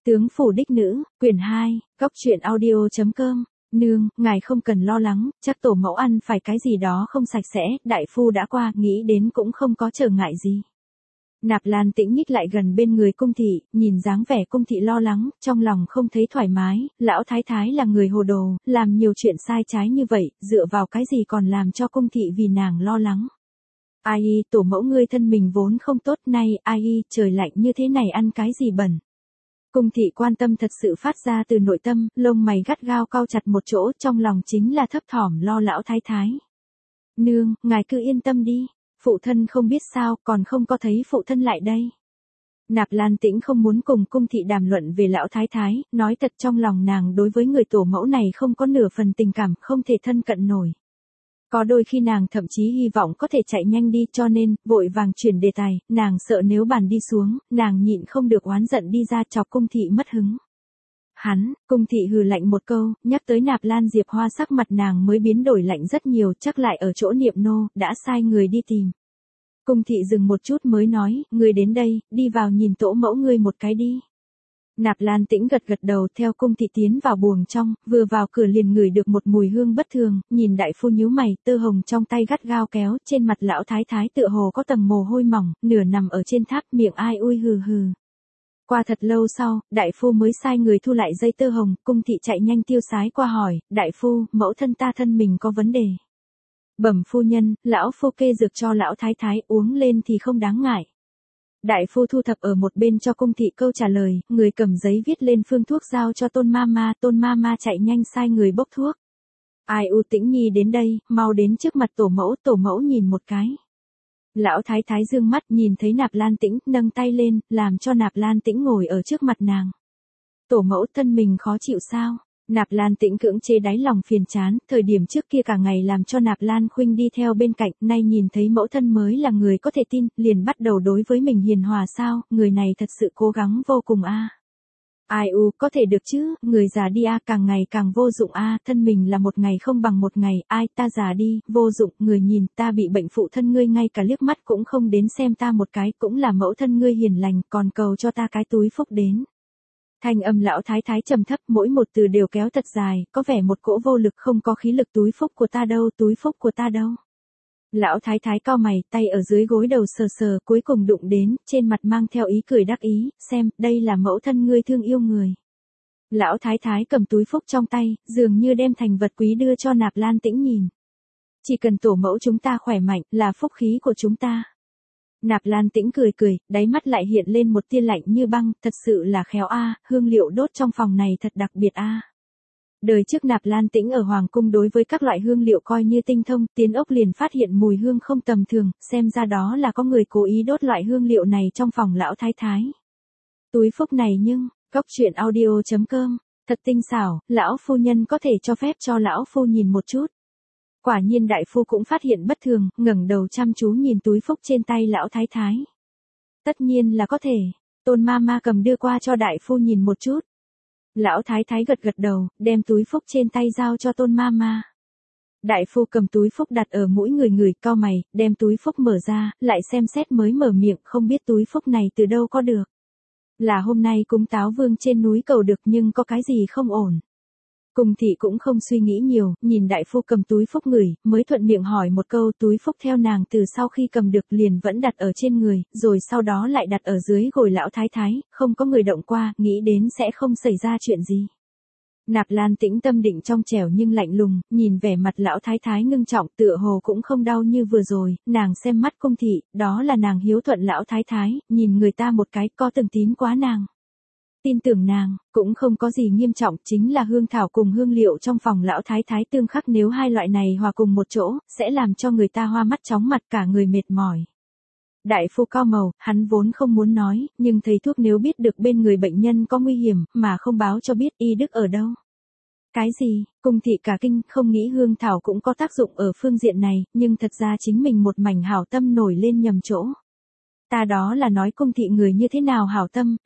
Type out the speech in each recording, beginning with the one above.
Tướng phủ đích nữ, quyển 2, góc truyện audio.com. Nương, ngài không cần lo lắng, chắc tổ mẫu ăn phải cái gì đó không sạch sẽ, đại phu đã qua, nghĩ đến cũng không có trở ngại gì. Nạp Lan Tĩnh nhích lại gần bên người cung thị, nhìn dáng vẻ cung thị lo lắng, trong lòng không thấy thoải mái, lão thái thái là người hồ đồ, làm nhiều chuyện sai trái như vậy, dựa vào cái gì còn làm cho cung thị vì nàng lo lắng. Ai y, tổ mẫu ngươi thân mình vốn không tốt, nay, ai y, trời lạnh như thế này ăn cái gì bẩn. Cung thị quan tâm thật sự phát ra từ nội tâm, lông mày gắt gao cau chặt một chỗ, trong lòng chính là thấp thỏm lo lão thái thái. Nương, ngài cứ yên tâm đi, phụ thân không biết sao, còn không có thấy phụ thân lại đây. Nạp Lan Tĩnh không muốn cùng cung thị đàm luận về lão thái thái, nói thật trong lòng nàng đối với người tổ mẫu này không có nửa phần tình cảm, không thể thân cận nổi. Có đôi khi nàng thậm chí hy vọng có thể chạy nhanh đi, cho nên, vội vàng chuyển đề tài, nàng sợ nếu bàn đi xuống, nàng nhịn không được oán giận đi ra chọc cung thị mất hứng. Cung thị hừ lạnh một câu, nhắc tới Nạp Lan Diệp Hoa sắc mặt nàng mới biến đổi lạnh rất nhiều, chắc lại ở chỗ Niệm Nô, đã sai người đi tìm. Cung thị dừng một chút mới nói, ngươi đến đây, đi vào nhìn tổ mẫu ngươi một cái đi. Nạp Lan Tĩnh gật gật đầu theo cung thị tiến vào buồng trong, vừa vào cửa liền ngửi được một mùi hương bất thường, nhìn đại phu nhíu mày, tơ hồng trong tay gắt gao kéo, trên mặt lão thái thái tựa hồ có tầng mồ hôi mỏng, nửa nằm ở trên tháp, miệng ai ui hừ hừ. Qua thật lâu sau, đại phu mới sai người thu lại dây tơ hồng, cung thị chạy nhanh tiêu sái qua hỏi, đại phu, mẫu thân ta thân mình có vấn đề. Bẩm phu nhân, lão phu kê dược cho lão thái thái uống lên thì không đáng ngại. Đại phu thu thập ở một bên cho cung thị câu trả lời, người cầm giấy viết lên phương thuốc giao cho Tôn Mama chạy nhanh sai người bốc thuốc. Ai u Tĩnh nhi đến đây, mau đến trước mặt tổ mẫu nhìn một cái. Lão thái thái dương mắt nhìn thấy Nạp Lan Tĩnh, nâng tay lên, làm cho Nạp Lan Tĩnh ngồi ở trước mặt nàng. Tổ mẫu thân mình khó chịu sao? Nạp Lan Tĩnh cưỡng chế đáy lòng phiền chán, thời điểm trước kia cả ngày làm cho Nạp Lan Khuynh đi theo bên cạnh, nay nhìn thấy mẫu thân mới là người có thể tin, liền bắt đầu đối với mình hiền hòa sao, người này thật sự cố gắng vô cùng a. Ai u, có thể được chứ, người già đi a, càng ngày càng vô dụng a, thân mình là một ngày không bằng một ngày, ai, ta già đi, vô dụng, người nhìn, ta bị bệnh phụ thân ngươi ngay cả liếc mắt cũng không đến xem ta một cái, cũng là mẫu thân ngươi hiền lành, còn cầu cho ta cái túi phúc đến. Thanh âm lão thái thái trầm thấp, mỗi một từ đều kéo thật dài, có vẻ một cỗ vô lực, không có khí lực. Túi phúc của ta đâu, túi phúc của ta đâu. Lão thái thái cau mày, tay ở dưới gối đầu sờ sờ, cuối cùng đụng đến, trên mặt mang theo ý cười đắc ý, xem, đây là mẫu thân ngươi thương yêu người. Lão thái thái cầm túi phúc trong tay, dường như đem thành vật quý đưa cho Nạp Lan Tĩnh nhìn. Chỉ cần tổ mẫu chúng ta khỏe mạnh, là phúc khí của chúng ta. Nạp Lan Tĩnh cười, đáy mắt lại hiện lên một tia lạnh như băng, thật sự là khéo a, hương liệu đốt trong phòng này thật đặc biệt a. Đời trước Nạp Lan Tĩnh ở hoàng cung đối với các loại hương liệu coi như tinh thông, tiến ốc liền phát hiện mùi hương không tầm thường, xem ra đó là có người cố ý đốt loại hương liệu này trong phòng lão thái thái. Túi phúc này nhưng, góc truyện audio.com, thật tinh xảo, lão phu nhân có thể cho phép cho lão phu nhìn một chút. Quả nhiên đại phu cũng phát hiện bất thường, ngẩng đầu chăm chú nhìn túi phúc trên tay lão thái thái. Tất nhiên là có thể, Tôn Mama cầm đưa qua cho đại phu nhìn một chút. Lão thái thái gật gật đầu, đem túi phúc trên tay giao cho Tôn Mama. Đại phu cầm túi phúc đặt ở mũi người cau mày, đem túi phúc mở ra, lại xem xét mới mở miệng, không biết túi phúc này từ đâu có được. Là hôm nay cúng táo vương trên núi cầu được, nhưng có cái gì không ổn. Cung thị cũng không suy nghĩ nhiều, nhìn đại phu cầm túi phúc ngửi, mới thuận miệng hỏi một câu. Túi phúc theo nàng từ sau khi cầm được liền vẫn đặt ở trên người, rồi sau đó lại đặt ở dưới gối lão thái thái, không có người động qua, nghĩ đến sẽ không xảy ra chuyện gì. Nạp Lan Tĩnh tâm định trong trẻo nhưng lạnh lùng, nhìn vẻ mặt lão thái thái ngưng trọng, tựa hồ cũng không đau như vừa rồi, nàng xem mắt cung thị, đó là nàng hiếu thuận lão thái thái, nhìn người ta một cái, có từng tín quá nàng. Tin tưởng nàng, cũng không có gì nghiêm trọng, chính là hương thảo cùng hương liệu trong phòng lão thái thái tương khắc, nếu hai loại này hòa cùng một chỗ, sẽ làm cho người ta hoa mắt chóng mặt, cả người mệt mỏi. Đại phu cau màu, hắn vốn không muốn nói, nhưng thầy thuốc nếu biết được bên người bệnh nhân có nguy hiểm, mà không báo cho biết, y đức ở đâu. Cái gì, cung thị cả kinh, không nghĩ hương thảo cũng có tác dụng ở phương diện này, nhưng thật ra chính mình một mảnh hảo tâm nổi lên nhầm chỗ. Ta đó là nói cung thị người như thế nào hảo tâm,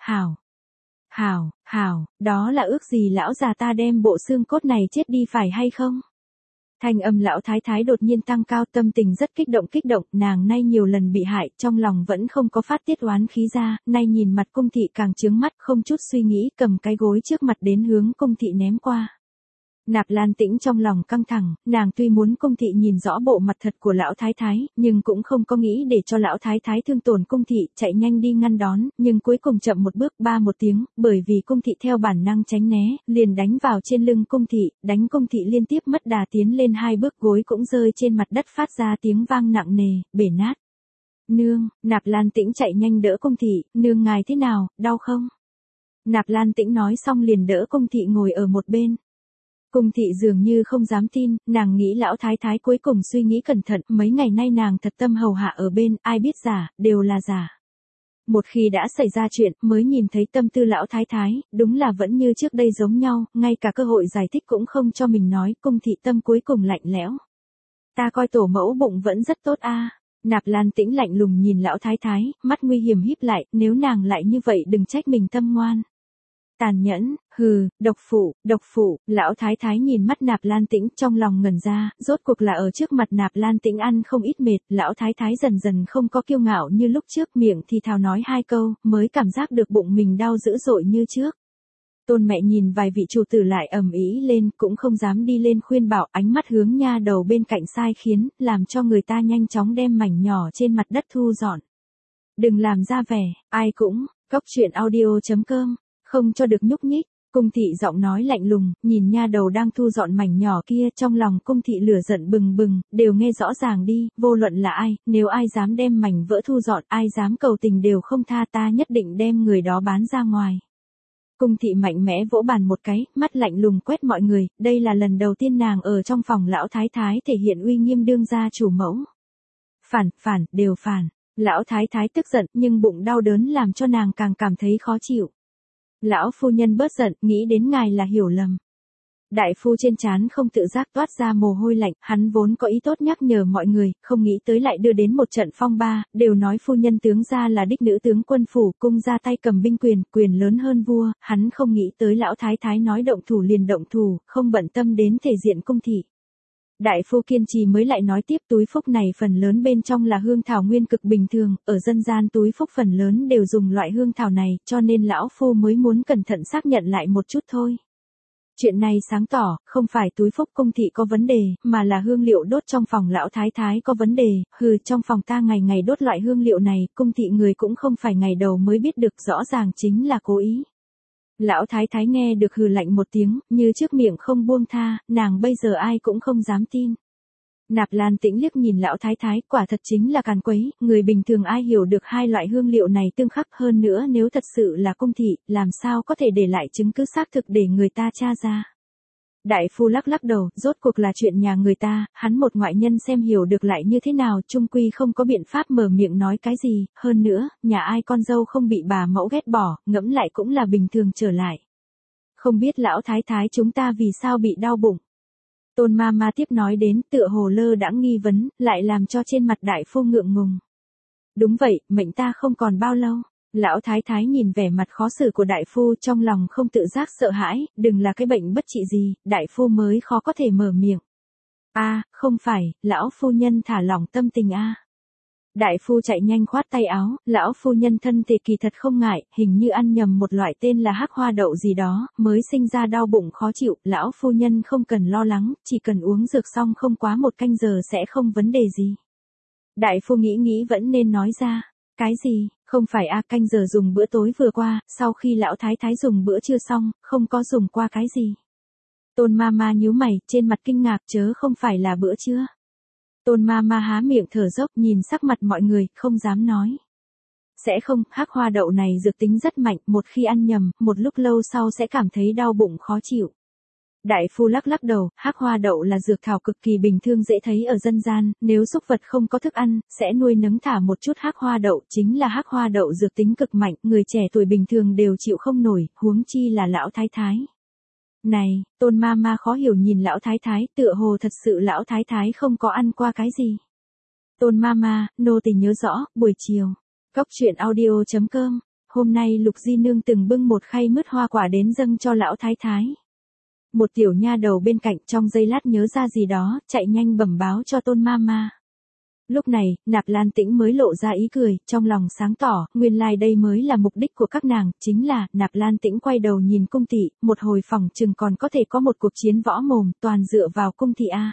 hảo, đó là ước gì lão già ta đem bộ xương cốt này chết đi phải hay không? Thanh âm lão thái thái đột nhiên tăng cao, tâm tình rất kích động, nàng nay nhiều lần bị hại, trong lòng vẫn không có phát tiết oán khí ra, nay nhìn mặt cung thị càng chướng mắt, không chút suy nghĩ cầm cái gối trước mặt đến hướng cung thị ném qua. Nạp Lan Tĩnh trong lòng căng thẳng, nàng tuy muốn cung thị nhìn rõ bộ mặt thật của lão thái thái, nhưng cũng không có nghĩ để cho lão thái thái thương tổn cung thị, chạy nhanh đi ngăn đón, nhưng cuối cùng chậm một bước, ba một tiếng, bởi vì cung thị theo bản năng tránh né, liền đánh vào trên lưng cung thị, đánh cung thị liên tiếp mất đà tiến lên hai bước, gối cũng rơi trên mặt đất phát ra tiếng vang nặng nề, bể nát. Nương, Nạp Lan Tĩnh chạy nhanh đỡ cung thị, nương ngài thế nào, đau không? Nạp Lan Tĩnh nói xong liền đỡ cung thị ngồi ở một bên. Cung thị dường như không dám tin, nàng nghĩ lão thái thái cuối cùng suy nghĩ cẩn thận, mấy ngày nay nàng thật tâm hầu hạ ở bên, ai biết giả, đều là giả. Một khi đã xảy ra chuyện, mới nhìn thấy tâm tư lão thái thái, đúng là vẫn như trước đây giống nhau, ngay cả cơ hội giải thích cũng không cho mình nói, cung thị tâm cuối cùng lạnh lẽo. Ta coi tổ mẫu bụng vẫn rất tốt a. Nạp Lan Tĩnh lạnh lùng nhìn lão thái thái, mắt nguy hiểm híp lại, nếu nàng lại như vậy đừng trách mình tâm ngoan. Tàn nhẫn, hừ, độc phụ, lão thái thái nhìn mắt Nạp Lan Tĩnh trong lòng ngẩn ra, rốt cuộc là ở trước mặt Nạp Lan Tĩnh ăn không ít mệt, lão thái thái dần dần không có kiêu ngạo như lúc trước, miệng thì thào nói hai câu, mới cảm giác được bụng mình đau dữ dội như trước. Tôn mẹ nhìn vài vị chủ tử lại ầm ĩ lên, cũng không dám đi lên khuyên bảo, ánh mắt hướng nha đầu bên cạnh sai khiến, làm cho người ta nhanh chóng đem mảnh nhỏ trên mặt đất thu dọn. Đừng làm ra vẻ, ai cũng, coctruyện.audio.com, không cho được nhúc nhích. Cung thị giọng nói lạnh lùng, nhìn nha đầu đang thu dọn mảnh nhỏ kia, trong lòng cung thị lửa giận bừng bừng, đều nghe rõ ràng đi, vô luận là ai, nếu ai dám đem mảnh vỡ thu dọn, ai dám cầu tình đều không tha, ta nhất định đem người đó bán ra ngoài. Cung thị mạnh mẽ vỗ bàn một cái, mắt lạnh lùng quét mọi người, đây là lần đầu tiên nàng ở trong phòng lão thái thái thể hiện uy nghiêm đương gia chủ mẫu. Đều phản. Lão thái thái tức giận, nhưng bụng đau đớn làm cho nàng càng cảm thấy khó chịu. Lão phu nhân bớt giận, nghĩ đến ngài là hiểu lầm. Đại phu trên trán không tự giác toát ra mồ hôi lạnh, hắn vốn có ý tốt nhắc nhở mọi người, không nghĩ tới lại đưa đến một trận phong ba, đều nói phu nhân tướng gia là đích nữ tướng quân phủ, cung ra tay cầm binh quyền lớn hơn vua, hắn không nghĩ tới lão thái thái nói động thủ liền động thủ, không bận tâm đến thể diện cung thị. Đại phu kiên trì mới lại nói tiếp, túi phúc này phần lớn bên trong là hương thảo nguyên cực bình thường, ở dân gian túi phúc phần lớn đều dùng loại hương thảo này, cho nên lão phu mới muốn cẩn thận xác nhận lại một chút thôi. Chuyện này sáng tỏ, không phải túi phúc cung thị có vấn đề, mà là hương liệu đốt trong phòng lão thái thái có vấn đề, trong phòng ta ngày ngày đốt loại hương liệu này, cung thị người cũng không phải ngày đầu mới biết được, rõ ràng chính là cố ý. Lão thái thái nghe được hừ lạnh một tiếng, như trước miệng không buông tha, nàng bây giờ ai cũng không dám tin. Nạp Lan Tĩnh liếc nhìn lão thái thái, quả thật chính là càn quấy, người bình thường ai hiểu được hai loại hương liệu này tương khắc, hơn nữa nếu thật sự là cung thị, làm sao có thể để lại chứng cứ xác thực để người ta tra ra. Đại phu lắc đầu, rốt cuộc là chuyện nhà người ta, hắn một ngoại nhân xem hiểu được lại như thế nào, chung quy không có biện pháp mở miệng nói cái gì, hơn nữa, nhà ai con dâu không bị bà mẫu ghét bỏ, ngẫm lại cũng là bình thường trở lại. Không biết lão thái thái chúng ta vì sao bị đau bụng. Tôn ma tiếp nói đến, tựa hồ lơ đãng nghi vấn, lại làm cho trên mặt đại phu ngượng ngùng. Đúng vậy, mệnh ta không còn bao lâu. Lão thái thái nhìn vẻ mặt khó xử của đại phu, trong lòng không tự giác sợ hãi, đừng là cái bệnh bất trị gì, đại phu mới khó có thể mở miệng. Không phải, lão phu nhân thả lỏng tâm tình Đại phu chạy nhanh khoát tay áo, lão phu nhân thân thể kỳ thật không ngại, hình như ăn nhầm một loại tên là hắc hoa đậu gì đó, mới sinh ra đau bụng khó chịu, lão phu nhân không cần lo lắng, chỉ cần uống dược xong không quá 1 canh giờ sẽ không vấn đề gì. Đại phu nghĩ vẫn nên nói ra, cái gì, không phải canh giờ dùng bữa tối vừa qua, sau khi lão thái thái dùng bữa trưa xong, không có dùng qua cái gì. Tôn ma nhíu mày, trên mặt kinh ngạc, chớ không phải là bữa trưa. Tôn ma há miệng thở dốc, nhìn sắc mặt mọi người, không dám nói. Sẽ không, hắc hoa đậu này dược tính rất mạnh, một khi ăn nhầm, một lúc lâu sau sẽ cảm thấy đau bụng khó chịu. Đại phu lắc đầu, hắc hoa đậu là dược thảo cực kỳ bình thường dễ thấy ở dân gian, nếu súc vật không có thức ăn, sẽ nuôi nấng thả một chút hắc hoa đậu, chính là hắc hoa đậu dược tính cực mạnh, người trẻ tuổi bình thường đều chịu không nổi, huống chi là lão thái thái. Này, Tôn ma khó hiểu nhìn lão thái thái, tựa hồ thật sự lão thái thái không có ăn qua cái gì. Tôn ma, nô tỳ nhớ rõ, buổi chiều. Coctruyện.audio.com, hôm nay Lục Di Nương từng bưng một khay mứt hoa quả đến dâng cho lão thái thái. Một tiểu nha đầu bên cạnh trong giây lát nhớ ra gì đó, chạy nhanh bẩm báo cho Tôn Mama. Lúc này, Nạp Lan Tĩnh mới lộ ra ý cười, trong lòng sáng tỏ, nguyên lai đây mới là mục đích của các nàng, chính là, Nạp Lan Tĩnh quay đầu nhìn Cung thị, một hồi phỏng chừng còn có thể có một cuộc chiến võ mồm, toàn dựa vào Cung thị a.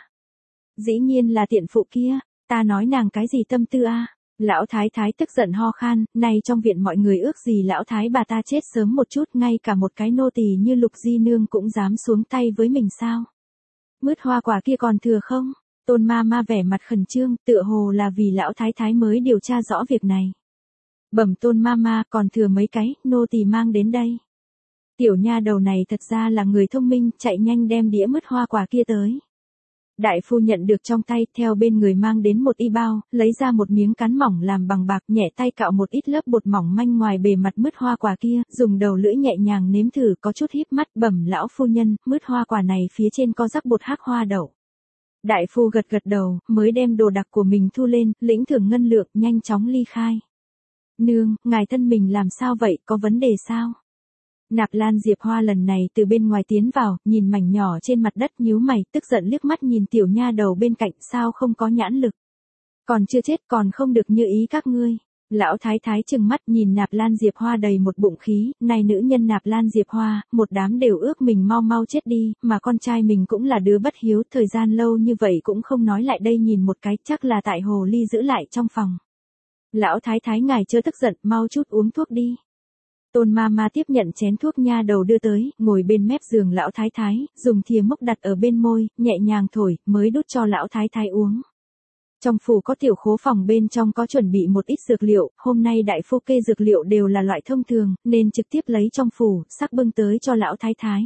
Dĩ nhiên là tiện phụ kia, ta nói nàng cái gì tâm tư a. Lão thái thái tức giận ho khan, này trong viện mọi người ước gì lão thái bà ta chết sớm một chút, ngay cả một cái nô tỳ như Lục Di Nương cũng dám xuống tay với mình sao? Mứt hoa quả kia còn thừa không? Tôn Mama vẻ mặt khẩn trương, tựa hồ là vì lão thái thái mới điều tra rõ việc này. Bẩm Tôn Mama, còn thừa mấy cái, nô tỳ mang đến đây. Tiểu nha đầu này thật ra là người thông minh, chạy nhanh đem đĩa mứt hoa quả kia tới. Đại phu nhận được trong tay, theo bên người mang đến một y bao, lấy ra một miếng cán mỏng làm bằng bạc, nhẹ tay cạo một ít lớp bột mỏng manh ngoài bề mặt mứt hoa quả kia, dùng đầu lưỡi nhẹ nhàng nếm thử, có chút híp mắt, bẩm lão phu nhân, mứt hoa quả này phía trên có rắc bột hắc hoa đậu. Đại phu gật gật đầu, mới đem đồ đặc của mình thu lên, lĩnh thưởng ngân lượng, nhanh chóng ly khai. Nương, ngài thân mình làm sao vậy, có vấn đề sao? Nạp Lan Diệp Hoa lần này từ bên ngoài tiến vào, nhìn mảnh nhỏ trên mặt đất nhíu mày, tức giận liếc mắt nhìn tiểu nha đầu bên cạnh, sao không có nhãn lực. Còn chưa chết còn không được như ý các ngươi. Lão thái thái trừng mắt nhìn Nạp Lan Diệp Hoa đầy một bụng khí, này nữ nhân Nạp Lan Diệp Hoa, một đám đều ước mình mau mau chết đi, mà con trai mình cũng là đứa bất hiếu, thời gian lâu như vậy cũng không nói lại đây nhìn một cái, chắc là tại hồ ly giữ lại trong phòng. Lão thái thái ngài chớ tức giận, mau chút uống thuốc đi. Tôn Mama tiếp nhận chén thuốc nha đầu đưa tới, ngồi bên mép giường lão thái thái, dùng thìa múc đặt ở bên môi, nhẹ nhàng thổi, mới đút cho lão thái thái uống. Trong phủ có tiểu khố phòng bên trong có chuẩn bị một ít dược liệu, hôm nay đại phu kê dược liệu đều là loại thông thường, nên trực tiếp lấy trong phủ, sắc bưng tới cho lão thái thái.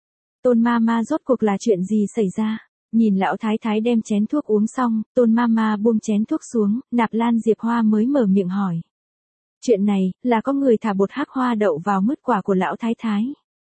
Tôn Mama rốt cuộc là chuyện gì xảy ra? Nhìn lão thái thái đem chén thuốc uống xong, Tôn Mama buông chén thuốc xuống, Nạp Lan Diệp Hoa mới mở miệng hỏi. Chuyện này, là có người thả bột hắc hoa đậu vào mứt quả của lão thái thái.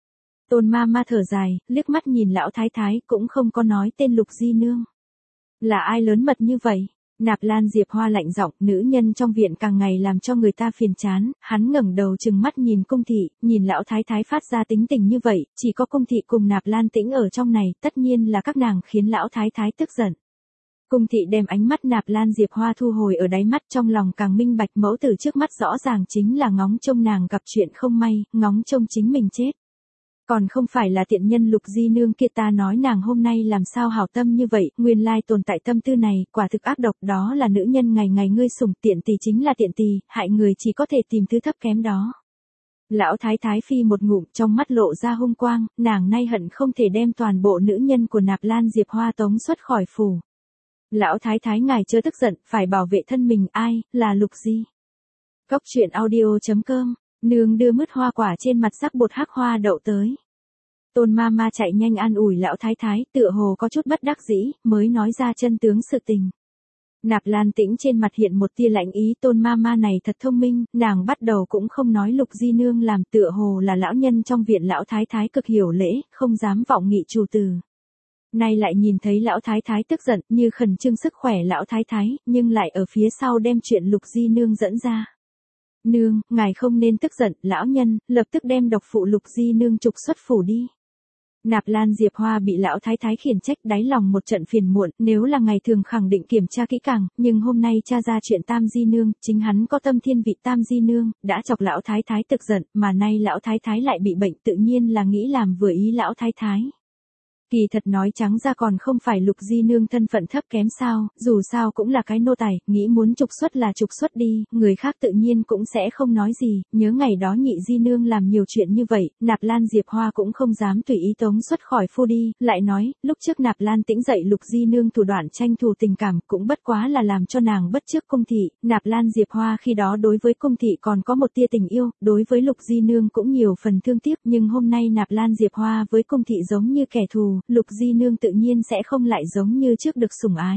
Tôn Mama thở dài, liếc mắt nhìn lão thái thái, cũng không có nói tên Lục Di Nương. Là ai lớn mật như vậy? Nạp Lan Diệp Hoa lạnh giọng, nữ nhân trong viện càng ngày làm cho người ta phiền chán, hắn ngẩng đầu trừng mắt nhìn Cung thị, nhìn lão thái thái phát ra tính tình như vậy, chỉ có Cung thị cùng Nạp Lan Tĩnh ở trong này, tất nhiên là các nàng khiến lão thái thái tức giận. Cung thị đem ánh mắt Nạp Lan Diệp Hoa thu hồi ở đáy mắt, trong lòng càng minh bạch, mẫu tử trước mắt rõ ràng chính là ngóng trông nàng gặp chuyện không may, ngóng trông chính mình chết. Còn không phải là tiện nhân Lục Di Nương kia, ta nói nàng hôm nay làm sao hảo tâm như vậy, nguyên lai tồn tại tâm tư này, quả thực ác độc, đó là nữ nhân ngày ngày ngươi sủng, tiện tỳ chính là tiện tỳ, hại người chỉ có thể tìm thứ thấp kém đó. Lão thái thái phi một ngụm, trong mắt lộ ra hung quang, nàng nay hận không thể đem toàn bộ nữ nhân của Nạp Lan Diệp Hoa tống xuất khỏi phủ. Lão thái thái ngài chớ tức giận, phải bảo vệ thân mình, ai, là Lục Di. Cốc truyện audio.com, nương đưa mứt hoa quả trên mặt sắc bột hắc hoa đậu tới. Tôn Mama chạy nhanh an ủi lão thái thái, tựa hồ có chút bất đắc dĩ, mới nói ra chân tướng sự tình. Nạp Lan Tĩnh trên mặt hiện một tia lạnh ý, Tôn Mama này thật thông minh, nàng bắt đầu cũng không nói Lục Di Nương làm, tựa hồ là lão nhân trong viện lão thái thái cực hiểu lễ, không dám vọng nghị chủ từ. Nay lại nhìn thấy lão thái thái tức giận, như khẩn trương sức khỏe lão thái thái, nhưng lại ở phía sau đem chuyện Lục Di Nương dẫn ra. Nương, ngài không nên tức giận, lão nhân, lập tức đem độc phụ Lục Di Nương trục xuất phủ đi. Nạp Lan Diệp Hoa bị lão thái thái khiển trách, đáy lòng một trận phiền muộn, nếu là ngày thường khẳng định kiểm tra kỹ càng, nhưng hôm nay tra ra chuyện Tam Di Nương, chính hắn có tâm thiên vị Tam Di Nương, đã chọc lão thái thái tức giận, mà nay lão thái thái lại bị bệnh, tự nhiên là nghĩ làm vừa ý lão thái thái. Kỳ thật nói trắng ra còn không phải Lục Di Nương thân phận thấp kém sao, dù sao cũng là cái nô tài, nghĩ muốn trục xuất là trục xuất đi, người khác tự nhiên cũng sẽ không nói gì, nhớ ngày đó Nhị Di Nương làm nhiều chuyện như vậy, Nạp Lan Diệp Hoa cũng không dám tùy ý tống xuất khỏi phu đi, lại nói, lúc trước Nạp Lan Tĩnh dạy Lục Di Nương thủ đoạn tranh thủ tình cảm, cũng bất quá là làm cho nàng bất trước Cung thị, Nạp Lan Diệp Hoa khi đó đối với Cung thị còn có một tia tình yêu, đối với Lục Di Nương cũng nhiều phần thương tiếc, nhưng hôm nay Nạp Lan Diệp Hoa với Cung thị giống như kẻ thù, Lục Di Nương tự nhiên sẽ không lại giống như trước được sủng ái.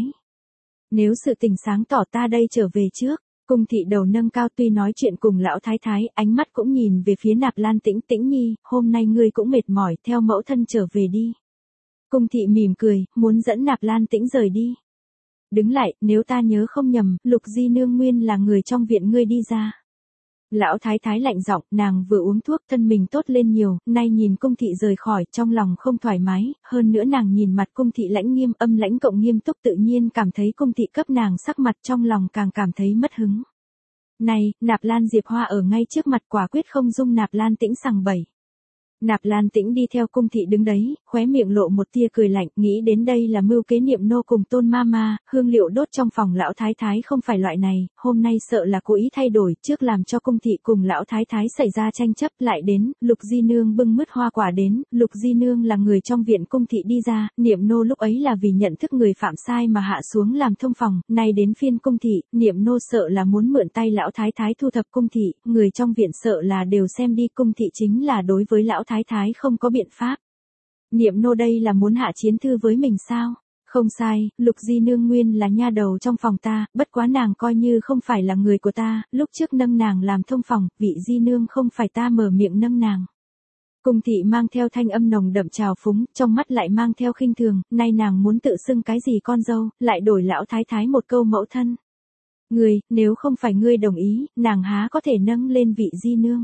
Nếu sự tình sáng tỏ, ta đây trở về trước. Cung thị đầu nâng cao, tuy nói chuyện cùng lão thái thái, ánh mắt cũng nhìn về phía Nạp Lan Tĩnh, Tĩnh nhi, hôm nay ngươi cũng mệt mỏi, theo mẫu thân trở về đi. Cung thị mỉm cười, muốn dẫn Nạp Lan Tĩnh rời đi. Đứng lại, nếu ta nhớ không nhầm, Lục Di Nương nguyên là người trong viện ngươi đi ra. Lão thái thái lạnh giọng, nàng vừa uống thuốc thân mình tốt lên nhiều, nay nhìn cung thị rời khỏi, trong lòng không thoải mái, hơn nữa nàng nhìn mặt cung thị lãnh nghiêm âm lãnh cộng nghiêm túc tự nhiên cảm thấy cung thị cấp nàng sắc mặt trong lòng càng cảm thấy mất hứng. Này, Nạp Lan Diệp Hoa ở ngay trước mặt quả quyết không dung Nạp Lan Tĩnh sằng bậy. Nạp Lan Tĩnh đi theo cung thị đứng đấy, khóe miệng lộ một tia cười lạnh, nghĩ đến đây là mưu kế Niệm nô cùng Tôn Mama, hương liệu đốt trong phòng lão thái thái không phải loại này, hôm nay sợ là cố ý thay đổi, trước làm cho cung thị cùng lão thái thái xảy ra tranh chấp, lại đến, Lục Di Nương bưng mứt hoa quả đến, Lục Di Nương là người trong viện cung thị đi ra, Niệm nô lúc ấy là vì nhận thức người phạm sai mà hạ xuống làm thông phòng, nay đến phiên cung thị, Niệm nô sợ là muốn mượn tay lão thái thái thu thập cung thị, người trong viện sợ là đều xem đi cung thị chính là đối với lão thái thái không có biện pháp. Niệm nô đây là muốn hạ chiến thư với mình sao? Không sai, Lục Di Nương nguyên là nha đầu trong phòng ta, bất quá nàng coi như không phải là người của ta, lúc trước nâng nàng làm thông phòng, vị Di Nương không phải ta mở miệng nâng nàng. Cung thị mang theo thanh âm nồng đậm trào phúng, trong mắt lại mang theo khinh thường, nay nàng muốn tự xưng cái gì con dâu, lại đổi lão thái thái một câu mẫu thân. Ngươi, nếu không phải ngươi đồng ý, nàng há có thể nâng lên vị Di Nương.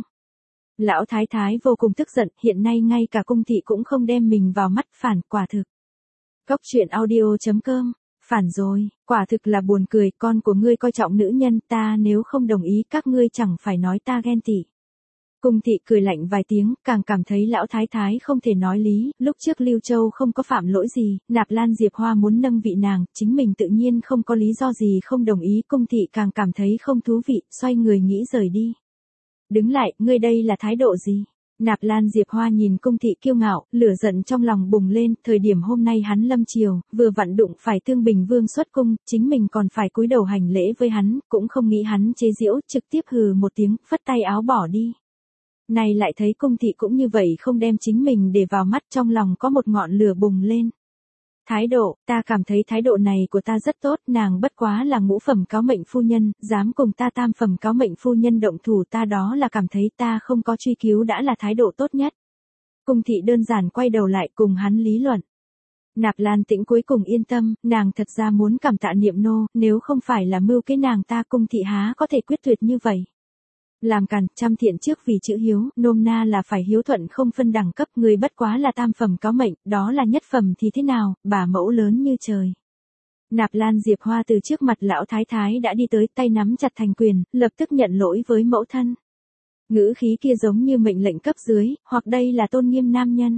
Lão thái thái vô cùng tức giận, hiện nay ngay cả cung thị cũng không đem mình vào mắt, phản, quả thực. Góc truyện audio.com, phản rồi, quả thực là buồn cười, con của ngươi coi trọng nữ nhân, ta nếu không đồng ý các ngươi chẳng phải nói ta ghen tị. Cung thị cười lạnh vài tiếng, càng cảm thấy lão thái thái không thể nói lý, lúc trước Lưu Châu không có phạm lỗi gì, Nạp Lan Diệp Hoa muốn nâng vị nàng, chính mình tự nhiên không có lý do gì không đồng ý, cung thị càng cảm thấy không thú vị, xoay người nghĩ rời đi. Đứng lại, ngươi đây là thái độ gì? Nạp Lan Diệp Hoa nhìn cung thị kiêu ngạo, lửa giận trong lòng bùng lên, thời điểm hôm nay hắn lâm triều, vừa vặn đụng phải Thương Bình Vương xuất cung, chính mình còn phải cúi đầu hành lễ với hắn, cũng không nghĩ hắn chế giễu, trực tiếp hừ một tiếng, phất tay áo bỏ đi. Này lại thấy cung thị cũng như vậy không đem chính mình để vào mắt, trong lòng có một ngọn lửa bùng lên. Thái độ, ta cảm thấy thái độ này của ta rất tốt, nàng bất quá là ngũ phẩm cáo mệnh phu nhân, dám cùng ta tam phẩm cáo mệnh phu nhân động thủ, ta đó là cảm thấy ta không có truy cứu đã là thái độ tốt nhất. Cung thị đơn giản quay đầu lại cùng hắn lý luận. Nạp Lan Tĩnh cuối cùng yên tâm, nàng thật ra muốn cảm tạ Niệm nô, nếu không phải là mưu kế nàng ta cung thị há có thể quyết tuyệt như vậy. Làm càn, trăm thiện trước vì chữ hiếu, nôm na là phải hiếu thuận không phân đẳng cấp, người bất quá là tam phẩm cáo mệnh, đó là nhất phẩm thì thế nào, bà mẫu lớn như trời. Nạp Lan Diệp Hoa từ trước mặt lão thái thái đã đi tới, tay nắm chặt thành quyền, lập tức nhận lỗi với mẫu thân. Ngữ khí kia giống như mệnh lệnh cấp dưới, hoặc đây là tôn nghiêm nam nhân.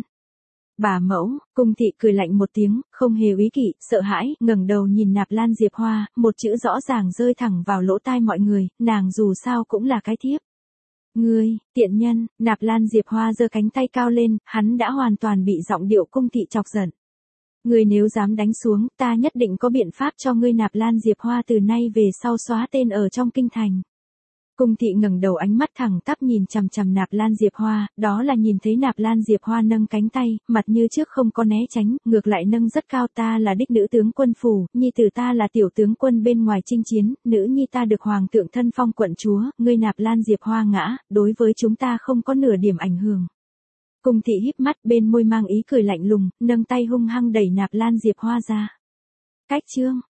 Bà mẫu, cung thị cười lạnh một tiếng, không hề úy kỵ, sợ hãi, ngẩng đầu nhìn Nạp Lan Diệp Hoa, một chữ rõ ràng rơi thẳng vào lỗ tai mọi người, nàng dù sao cũng là cái thiếp. Ngươi, tiện nhân, Nạp Lan Diệp Hoa giơ cánh tay cao lên, hắn đã hoàn toàn bị giọng điệu cung thị chọc giận. Ngươi nếu dám đánh xuống, ta nhất định có biện pháp cho ngươi. Nạp Lan Diệp Hoa từ nay về sau xóa tên ở trong kinh thành. Cung thị ngẩng đầu ánh mắt thẳng tắp nhìn chằm chằm Nạp Lan Diệp Hoa, đó là nhìn thấy Nạp Lan Diệp Hoa nâng cánh tay, mặt như trước không có né tránh, ngược lại nâng rất cao, ta là đích nữ tướng quân phủ, nhi tử ta là tiểu tướng quân bên ngoài chinh chiến, nữ nhi ta được hoàng thượng thân phong quận chúa, ngươi Nạp Lan Diệp Hoa ngã, đối với chúng ta không có nửa điểm ảnh hưởng. Cung thị híp mắt, bên môi mang ý cười lạnh lùng, nâng tay hung hăng đẩy Nạp Lan Diệp Hoa ra. Cách chương